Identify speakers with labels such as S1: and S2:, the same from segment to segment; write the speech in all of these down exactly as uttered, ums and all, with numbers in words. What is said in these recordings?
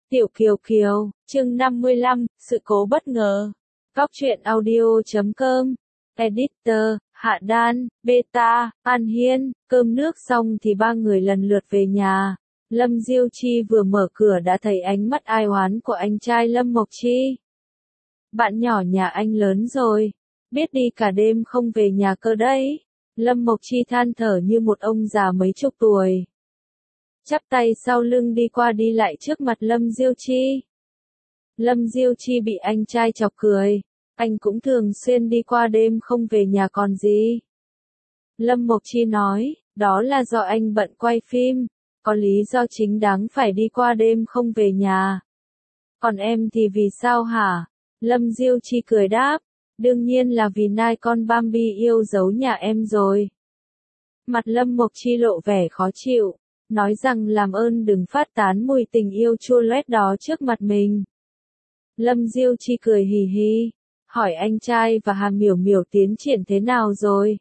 S1: Tiểu Kiều Kiều, chương năm mươi lăm, sự cố bất ngờ. Góc truyện audio chấm com. Editor, Hạ Đan, Beta, An Hiên. Cơm nước xong thì ba người lần lượt về nhà. Lâm Diêu Chi vừa mở cửa đã thấy ánh mắt ai oán của anh trai Lâm Mộc Chi. Bạn nhỏ nhà anh lớn rồi, biết đi cả đêm không về nhà cơ đấy. Lâm Mộc Chi than thở như một ông già mấy chục tuổi. Chắp tay sau lưng đi qua đi lại trước mặt Lâm Diêu Chi. Lâm Diêu Chi bị anh trai chọc cười. Anh cũng thường xuyên đi qua đêm không về nhà còn gì. Lâm Mộc Chi nói, đó là do anh bận quay phim, có lý do chính đáng phải đi qua đêm không về nhà. Còn em thì vì sao hả? Lâm Diêu Chi cười đáp, đương nhiên là vì nai con Bambi yêu dấu nhà em rồi. Mặt Lâm Mộc Chi lộ vẻ khó chịu, nói rằng làm ơn đừng phát tán mùi tình yêu chua loét đó trước mặt mình. Lâm Diêu Chi cười hì hì, hỏi anh trai và Hà Miểu Miểu tiến triển thế nào rồi.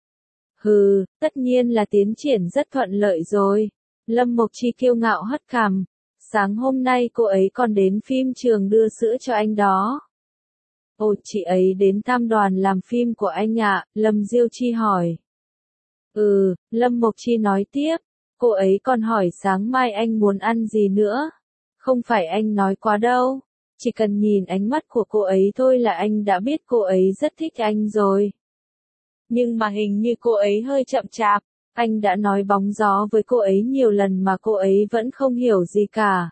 S1: Hừ, tất nhiên là tiến triển rất thuận lợi rồi. Lâm Mộc Chi kiêu ngạo hất cằm, sáng hôm nay cô ấy còn đến phim trường đưa sữa cho anh đó. Ồ, chị ấy đến thăm đoàn làm phim của anh ạ, Lâm Diêu Chi hỏi. Ừ, Lâm Mộc Chi nói tiếp, cô ấy còn hỏi sáng mai anh muốn ăn gì nữa. Không phải anh nói quá đâu, chỉ cần nhìn ánh mắt của cô ấy thôi là anh đã biết cô ấy rất thích anh rồi. Nhưng mà hình như cô ấy hơi chậm chạp, anh đã nói bóng gió với cô ấy nhiều lần mà cô ấy vẫn không hiểu gì cả.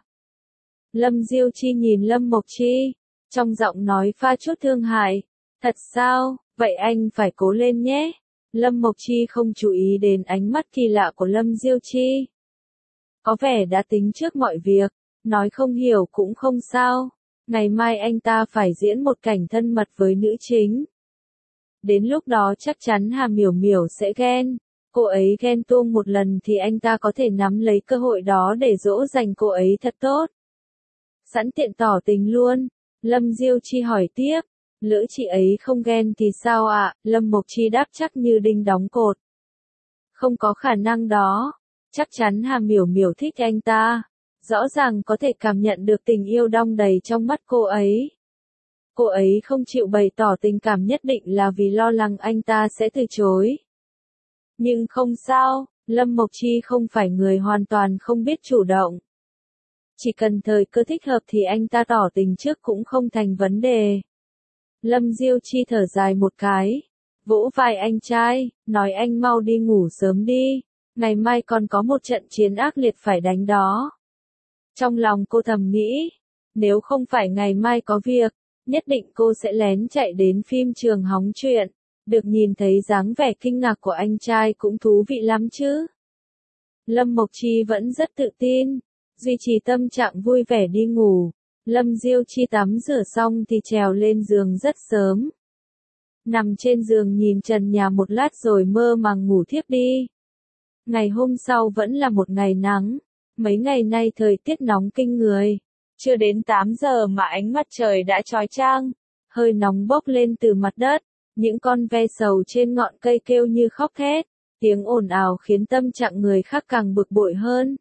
S1: Lâm Diêu Chi nhìn Lâm Mộc Chi, trong giọng nói pha chút thương hại. Thật sao, vậy anh phải cố lên nhé. Lâm Mộc Chi không chú ý đến ánh mắt kỳ lạ của Lâm Diêu Chi. Có vẻ đã tính trước mọi việc, nói không hiểu cũng không sao. Ngày mai anh ta phải diễn một cảnh thân mật với nữ chính. Đến lúc đó chắc chắn Hà Miểu Miểu sẽ ghen. Cô ấy ghen tuông một lần thì anh ta có thể nắm lấy cơ hội đó để dỗ dành cô ấy thật tốt. Sẵn tiện tỏ tình luôn. Lâm Diêu Chi hỏi tiếp, lỡ chị ấy không ghen thì sao ạ? À? Lâm Mộc Chi đáp chắc như đinh đóng cột. Không có khả năng đó. Chắc chắn Hà Miểu Miểu thích anh ta. Rõ ràng có thể cảm nhận được tình yêu đong đầy trong mắt cô ấy. Cô ấy không chịu bày tỏ tình cảm nhất định là vì lo lắng anh ta sẽ từ chối. Nhưng không sao, Lâm Mộc Chi không phải người hoàn toàn không biết chủ động. Chỉ cần thời cơ thích hợp thì anh ta tỏ tình trước cũng không thành vấn đề. Lâm Diêu Chi thở dài một cái, vỗ vai anh trai, nói anh mau đi ngủ sớm đi, ngày mai còn có một trận chiến ác liệt phải đánh đó. Trong lòng cô thầm nghĩ, nếu không phải ngày mai có việc, nhất định cô sẽ lén chạy đến phim trường hóng chuyện, được nhìn thấy dáng vẻ kinh ngạc của anh trai cũng thú vị lắm chứ. Lâm Mộc Chi vẫn rất tự tin, duy trì tâm trạng vui vẻ đi ngủ. Lâm Diêu Chi tắm rửa xong thì trèo lên giường rất sớm. Nằm trên giường nhìn trần nhà một lát rồi mơ màng ngủ thiếp đi. Ngày hôm sau vẫn là một ngày nắng, mấy ngày nay thời tiết nóng kinh người. Chưa đến tám giờ mà ánh mặt trời đã chói chang, hơi nóng bốc lên từ mặt đất, những con ve sầu trên ngọn cây kêu như khóc thét, tiếng ồn ào khiến tâm trạng người khác càng bực bội hơn.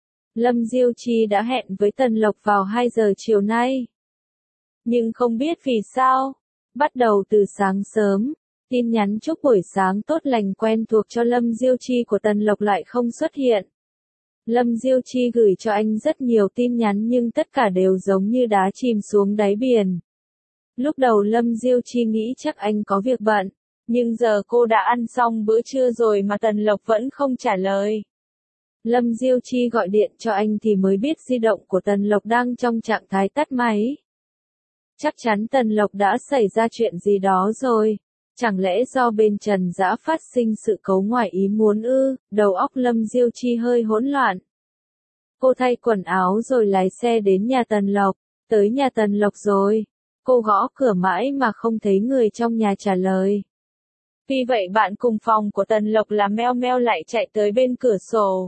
S1: Lâm Diêu Chi đã hẹn với Tần Lộc vào hai giờ chiều nay. Nhưng không biết vì sao, bắt đầu từ sáng sớm, tin nhắn chúc buổi sáng tốt lành quen thuộc cho Lâm Diêu Chi của Tần Lộc lại không xuất hiện. Lâm Diêu Chi gửi cho anh rất nhiều tin nhắn nhưng tất cả đều giống như đá chìm xuống đáy biển. Lúc đầu Lâm Diêu Chi nghĩ chắc anh có việc bận, nhưng giờ cô đã ăn xong bữa trưa rồi mà Tần Lộc vẫn không trả lời. Lâm Diêu Chi gọi điện cho anh thì mới biết di động của Tần Lộc đang trong trạng thái tắt máy. Chắc chắn Tần Lộc đã xảy ra chuyện gì đó rồi. Chẳng lẽ do bên Trần Dã phát sinh sự cố ngoài ý muốn ư? Đầu óc Lâm Diêu Chi hơi hỗn loạn. Cô thay quần áo rồi lái xe đến nhà Tần Lộc. Tới nhà Tần Lộc rồi. Cô gõ cửa mãi mà không thấy người trong nhà trả lời. Vì vậy bạn cùng phòng của Tần Lộc là Meo Meo lại chạy tới bên cửa sổ.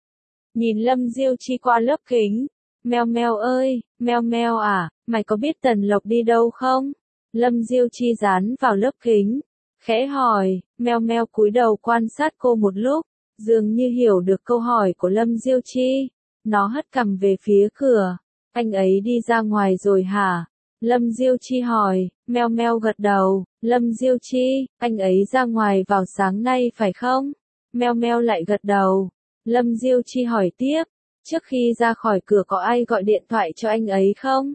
S1: Nhìn Lâm Diêu Chi qua lớp kính. Meo Meo ơi, Meo Meo à, mày có biết Tần Lộc đi đâu không? Lâm Diêu Chi dán vào lớp kính, khẽ hỏi. Meo Meo cúi đầu quan sát cô một lúc, dường như hiểu được câu hỏi của Lâm Diêu Chi. Nó hất cằm về phía cửa. Anh ấy đi ra ngoài rồi hả? Lâm Diêu Chi hỏi. Meo meo gật đầu. Lâm Diêu Chi, anh ấy ra ngoài vào sáng nay phải không? Meo meo lại gật đầu. Lâm Diêu Chi hỏi tiếp. Trước khi ra khỏi cửa có ai gọi điện thoại cho anh ấy không?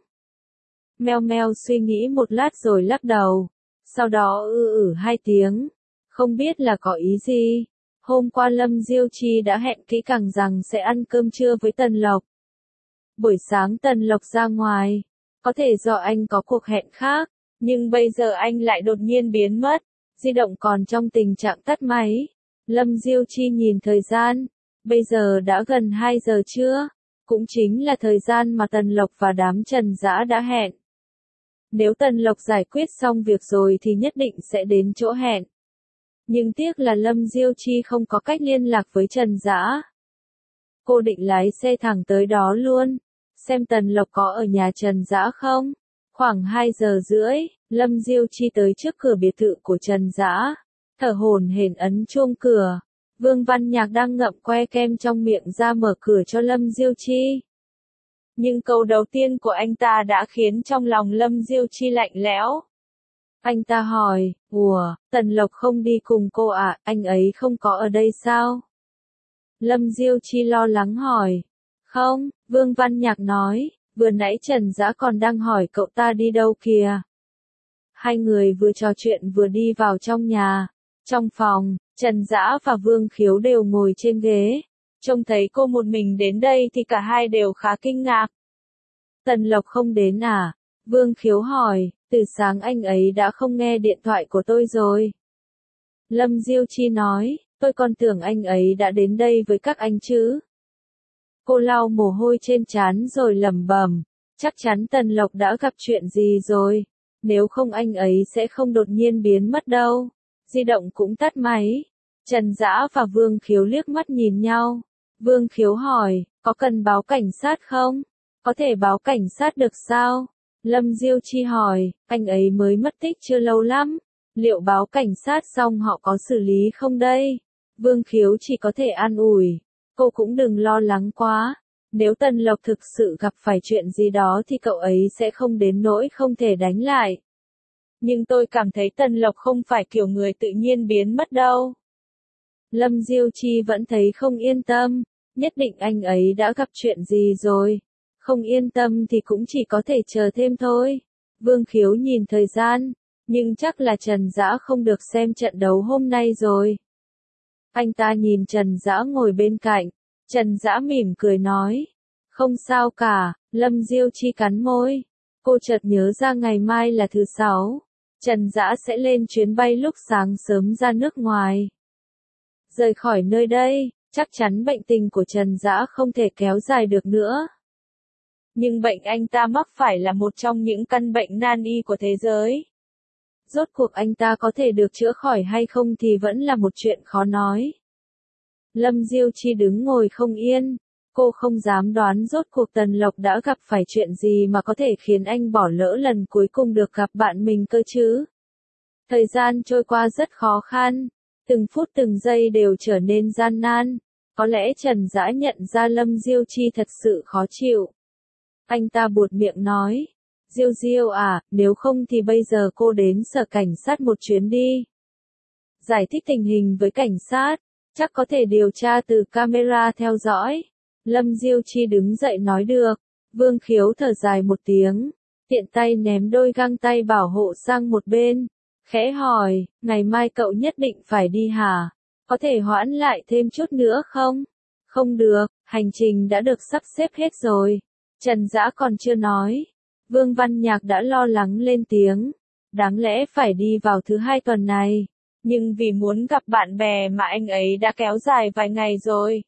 S1: Meo meo suy nghĩ một lát rồi lắc đầu. Sau đó ư ử hai tiếng. Không biết là có ý gì. Hôm qua Lâm Diêu Chi đã hẹn kỹ càng rằng sẽ ăn cơm trưa với Tần Lộc. Buổi sáng Tần Lộc ra ngoài. Có thể do anh có cuộc hẹn khác. Nhưng bây giờ anh lại đột nhiên biến mất. Di động còn trong tình trạng tắt máy. Lâm Diêu Chi nhìn thời gian. Bây giờ đã gần hai giờ trưa. Cũng chính là thời gian mà Tần Lộc và đám Trần Dã đã hẹn. Nếu Tần Lộc giải quyết xong việc rồi thì nhất định sẽ đến chỗ hẹn. Nhưng tiếc là Lâm Diêu Chi không có cách liên lạc với Trần Dã. Cô định lái xe thẳng tới đó luôn. Xem Tần Lộc có ở nhà Trần Dã không? Khoảng hai giờ rưỡi, Lâm Diêu Chi tới trước cửa biệt thự của Trần Dã. Thở hổn hển ấn chuông cửa. Vương Văn Nhạc đang ngậm que kem trong miệng ra mở cửa cho Lâm Diêu Chi. Nhưng câu đầu tiên của anh ta đã khiến trong lòng Lâm Diêu Chi lạnh lẽo. Anh ta hỏi, ủa, Tần Lộc không đi cùng cô à, anh ấy không có ở đây sao? Lâm Diêu Chi lo lắng hỏi. Không, Vương Văn Nhạc nói, vừa nãy Trần Dã còn đang hỏi cậu ta đi đâu kìa. Hai người vừa trò chuyện vừa đi vào trong nhà. Trong phòng, Trần Dã và Vương Khiếu đều ngồi trên ghế. Trông thấy cô một mình đến đây thì cả hai đều khá kinh ngạc. Tần Lộc không đến à? Vương Khiếu hỏi, từ sáng anh ấy đã không nghe điện thoại của tôi rồi. Lâm Diêu Chi nói, tôi còn tưởng anh ấy đã đến đây với các anh chứ. Cô lau mồ hôi trên trán rồi lẩm bẩm, chắc chắn Tần Lộc đã gặp chuyện gì rồi. Nếu không anh ấy sẽ không đột nhiên biến mất đâu. Di động cũng tắt máy. Trần Dã và Vương Khiếu liếc mắt nhìn nhau. Vương Khiếu hỏi, có cần báo cảnh sát không? Có thể báo cảnh sát được sao? Lâm Diêu Chi hỏi, anh ấy mới mất tích chưa lâu lắm. Liệu báo cảnh sát xong họ có xử lý không đây? Vương Khiếu chỉ có thể an ủi. Cô cũng đừng lo lắng quá. Nếu Tần Lộc thực sự gặp phải chuyện gì đó thì cậu ấy sẽ không đến nỗi không thể đánh lại. Nhưng tôi cảm thấy Tần Lộc không phải kiểu người tự nhiên biến mất đâu. Lâm Diêu Chi vẫn thấy không yên tâm. Nhất định anh ấy đã gặp chuyện gì rồi. Không yên tâm thì cũng chỉ có thể chờ thêm thôi. Vương Khiếu nhìn thời gian. Nhưng chắc là Trần Dã không được xem trận đấu hôm nay rồi. Anh ta nhìn Trần Dã ngồi bên cạnh. Trần Dã mỉm cười nói. Không sao cả. Lâm Diêu Chi cắn môi. Cô chợt nhớ ra ngày mai là thứ sáu. Trần Dã sẽ lên chuyến bay lúc sáng sớm ra nước ngoài. Rời khỏi nơi đây, chắc chắn bệnh tình của Trần Dã không thể kéo dài được nữa. Nhưng bệnh anh ta mắc phải là một trong những căn bệnh nan y của thế giới. Rốt cuộc anh ta có thể được chữa khỏi hay không thì vẫn là một chuyện khó nói. Lâm Diêu Chi đứng ngồi không yên. Cô không dám đoán rốt cuộc Tần Lộc đã gặp phải chuyện gì mà có thể khiến anh bỏ lỡ lần cuối cùng được gặp bạn mình cơ chứ. Thời gian trôi qua rất khó khăn. Từng phút từng giây đều trở nên gian nan. Có lẽ Trần Dã nhận ra Lâm Diêu Chi thật sự khó chịu. Anh ta buột miệng nói. Diêu Diêu à, nếu không thì bây giờ cô đến sở cảnh sát một chuyến đi. Giải thích tình hình với cảnh sát. Chắc có thể điều tra từ camera theo dõi. Lâm Diêu Chi đứng dậy nói được. Vương Khiếu thở dài một tiếng. Tiện tay ném đôi găng tay bảo hộ sang một bên. Khẽ hỏi, ngày mai cậu nhất định phải đi hả? Có thể hoãn lại thêm chút nữa không? Không được, hành trình đã được sắp xếp hết rồi. Trần Dã còn chưa nói. Vương Văn Nhạc đã lo lắng lên tiếng. Đáng lẽ phải đi vào thứ hai tuần này. Nhưng vì muốn gặp bạn bè mà anh ấy đã kéo dài vài ngày rồi.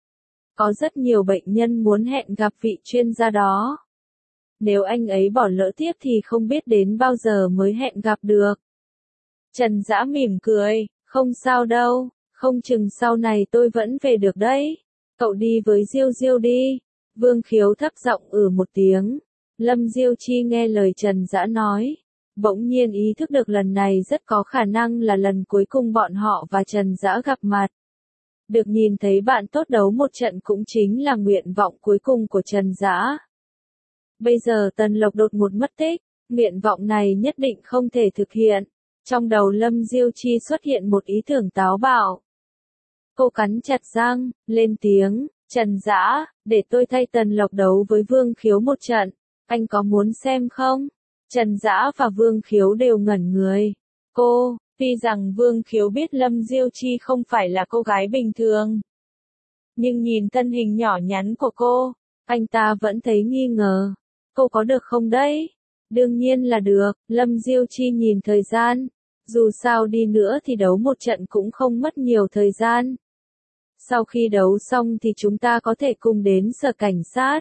S1: Có rất nhiều bệnh nhân muốn hẹn gặp vị chuyên gia đó. Nếu anh ấy bỏ lỡ tiếp thì không biết đến bao giờ mới hẹn gặp được. Trần Dã mỉm cười, không sao đâu, không chừng sau này tôi vẫn về được đấy. Cậu đi với Diêu Diêu đi. Vương Khiếu thấp giọng ừ một tiếng. Lâm Diêu Chi nghe lời Trần Dã nói. Bỗng nhiên ý thức được lần này rất có khả năng là lần cuối cùng bọn họ và Trần Dã gặp mặt. Được nhìn thấy bạn tốt đấu một trận cũng chính là nguyện vọng cuối cùng của Trần Dã. Bây giờ Tần Lộc đột ngột mất tích, nguyện vọng này nhất định không thể thực hiện. Trong đầu Lâm Diêu Chi xuất hiện một ý tưởng táo bạo. Cô cắn chặt răng, lên tiếng, Trần Dã, để tôi thay Tần Lộc đấu với Vương Khiếu một trận, anh có muốn xem không? Trần Dã và Vương Khiếu đều ngẩn người. Cô, tuy rằng Vương Khiếu biết Lâm Diêu Chi không phải là cô gái bình thường, nhưng nhìn thân hình nhỏ nhắn của cô, anh ta vẫn thấy nghi ngờ. Cô có được không đấy? Đương nhiên là được, Lâm Diêu Chi nhìn thời gian. Dù sao đi nữa thì đấu một trận cũng không mất nhiều thời gian. Sau khi đấu xong thì chúng ta có thể cùng đến sở cảnh sát.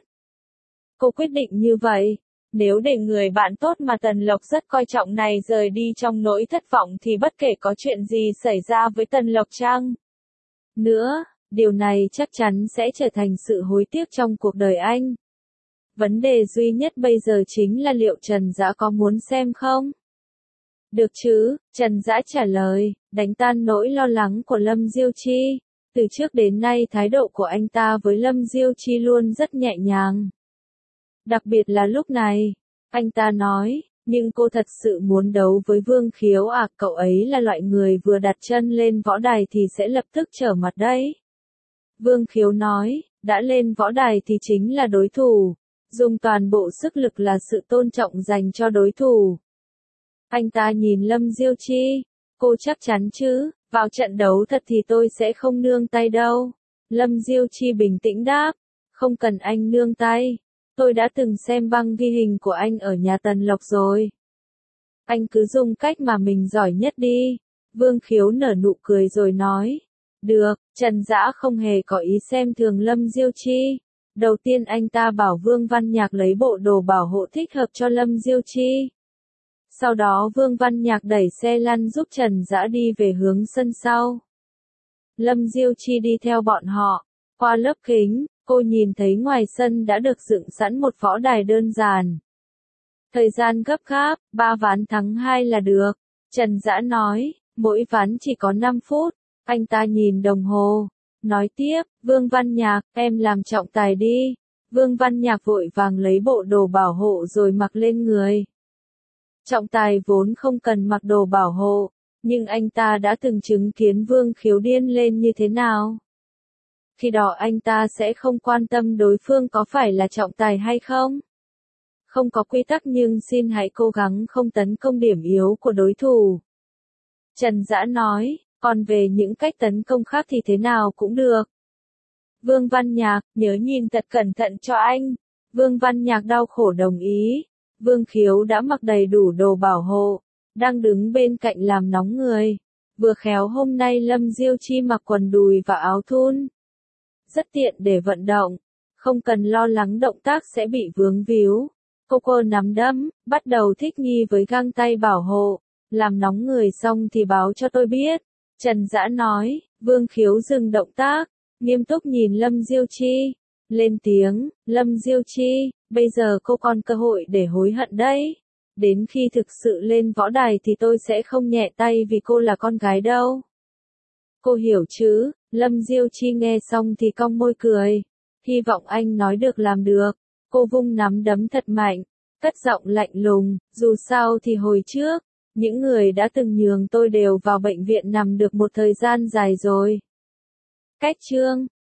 S1: Cô quyết định như vậy. Nếu để người bạn tốt mà Tần Lộc rất coi trọng này rời đi trong nỗi thất vọng thì bất kể có chuyện gì xảy ra với Tần Lộc chăng nữa, điều này chắc chắn sẽ trở thành sự hối tiếc trong cuộc đời anh. Vấn đề duy nhất bây giờ chính là liệu Trần Dã có muốn xem không? Được chứ, Trần Dã trả lời, đánh tan nỗi lo lắng của Lâm Diêu Chi. Từ trước đến nay thái độ của anh ta với Lâm Diêu Chi luôn rất nhẹ nhàng. Đặc biệt là lúc này, anh ta nói, nhưng cô thật sự muốn đấu với Vương Khiếu à, cậu ấy là loại người vừa đặt chân lên võ đài thì sẽ lập tức trở mặt đấy. Vương Khiếu nói, đã lên võ đài thì chính là đối thủ, dùng toàn bộ sức lực là sự tôn trọng dành cho đối thủ. Anh ta nhìn Lâm Diêu Chi, cô chắc chắn chứ, vào trận đấu thật thì tôi sẽ không nương tay đâu. Lâm Diêu Chi bình tĩnh đáp, không cần anh nương tay, tôi đã từng xem băng ghi hình của anh ở nhà Tần Lộc rồi. Anh cứ dùng cách mà mình giỏi nhất đi. Vương Khiếu nở nụ cười rồi nói, được, Trần Dã không hề có ý xem thường Lâm Diêu Chi. Đầu tiên anh ta bảo Vương Văn Nhạc lấy bộ đồ bảo hộ thích hợp cho Lâm Diêu Chi. Sau đó Vương Văn Nhạc đẩy xe lăn giúp Trần Dã đi về hướng sân sau. Lâm Diêu Chi đi theo bọn họ. Qua lớp kính, cô nhìn thấy ngoài sân đã được dựng sẵn một võ đài đơn giản. Thời gian gấp gáp, ba ván thắng hai là được. Trần Dã nói, mỗi ván chỉ có năm phút. Anh ta nhìn đồng hồ. Nói tiếp, Vương Văn Nhạc, em làm trọng tài đi. Vương Văn Nhạc vội vàng lấy bộ đồ bảo hộ rồi mặc lên người. Trọng tài vốn không cần mặc đồ bảo hộ, nhưng anh ta đã từng chứng kiến Vương Khiếu điên lên như thế nào. Khi đó anh ta sẽ không quan tâm đối phương có phải là trọng tài hay không. Không có quy tắc nhưng xin hãy cố gắng không tấn công điểm yếu của đối thủ. Trần Dã nói, còn về những cách tấn công khác thì thế nào cũng được. Vương Văn Nhạc, nhớ nhìn thật cẩn thận cho anh. Vương Văn Nhạc đau khổ đồng ý. Vương Khiếu đã mặc đầy đủ đồ bảo hộ, đang đứng bên cạnh làm nóng người. Vừa khéo hôm nay Lâm Diêu Chi mặc quần đùi và áo thun. Rất tiện để vận động, không cần lo lắng động tác sẽ bị vướng víu. Cô cô nắm đấm, bắt đầu thích nghi với găng tay bảo hộ. Làm nóng người xong thì báo cho tôi biết. Trần Dã nói, Vương Khiếu dừng động tác, nghiêm túc nhìn Lâm Diêu Chi. Lên tiếng, Lâm Diêu Chi, bây giờ cô còn cơ hội để hối hận đấy. Đến khi thực sự lên võ đài thì tôi sẽ không nhẹ tay vì cô là con gái đâu. Cô hiểu chứ? Lâm Diêu Chi nghe xong thì cong môi cười. Hy vọng anh nói được làm được. Cô vung nắm đấm thật mạnh, cất giọng lạnh lùng, dù sao thì hồi trước, những người đã từng nhường tôi đều vào bệnh viện nằm được một thời gian dài rồi. Cách chương